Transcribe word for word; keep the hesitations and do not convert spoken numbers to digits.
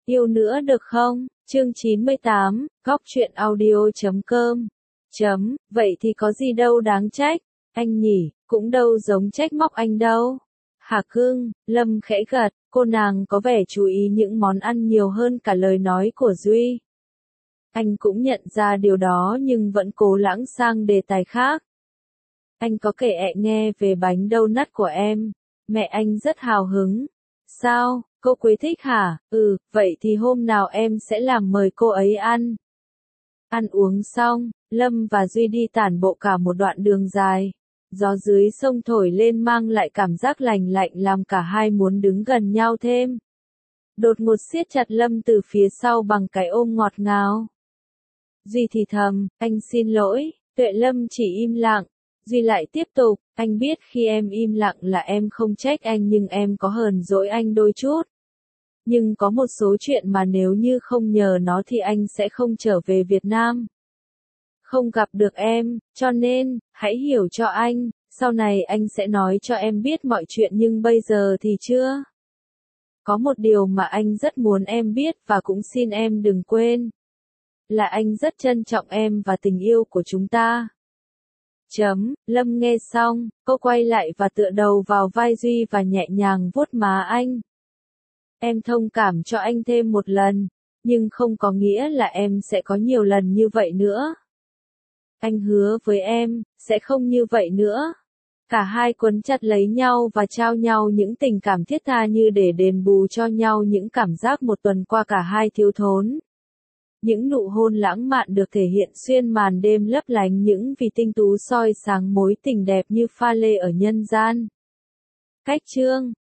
Yêu nữa được không? Chương chín mươi tám, góc truyện audio chấm com. Chấm, vậy thì có gì đâu đáng trách, anh nhỉ, cũng đâu giống trách móc anh đâu. Hà cưng, Lâm khẽ gật, cô nàng có vẻ chú ý những món ăn nhiều hơn cả lời nói của Duy. Anh cũng nhận ra điều đó nhưng vẫn cố lãng sang đề tài khác. Anh có kể ẹ nghe về bánh donut của em, mẹ anh rất hào hứng. Sao, cô Quế thích hả? Ừ, vậy thì hôm nào em sẽ làm mời cô ấy ăn. Ăn uống xong, Lâm và Duy đi tản bộ cả một đoạn đường dài. Gió dưới sông thổi lên mang lại cảm giác lành lạnh làm cả hai muốn đứng gần nhau thêm. Đột ngột siết chặt Lâm từ phía sau bằng cái ôm ngọt ngào. Duy thì thầm, anh xin lỗi, Tuệ Lâm chỉ im lặng. Duy lại tiếp tục, anh biết khi em im lặng là em không trách anh nhưng em có hờn dỗi anh đôi chút. Nhưng có một số chuyện mà nếu như không nhờ nó thì anh sẽ không trở về Việt Nam. Không gặp được em, cho nên, hãy hiểu cho anh, sau này anh sẽ nói cho em biết mọi chuyện nhưng bây giờ thì chưa. Có một điều mà anh rất muốn em biết và cũng xin em đừng quên. Là anh rất trân trọng em và tình yêu của chúng ta. Chấm, Lâm nghe xong, cô quay lại và tựa đầu vào vai Duy và nhẹ nhàng vuốt má anh. Em thông cảm cho anh thêm một lần, nhưng không có nghĩa là em sẽ có nhiều lần như vậy nữa. Anh hứa với em, sẽ không như vậy nữa. Cả hai quấn chặt lấy nhau và trao nhau những tình cảm thiết tha như để đền bù cho nhau những cảm giác một tuần qua cả hai thiếu thốn. Những nụ hôn lãng mạn được thể hiện xuyên màn đêm lấp lánh những vì tinh tú soi sáng mối tình đẹp như pha lê ở nhân gian. Cách chương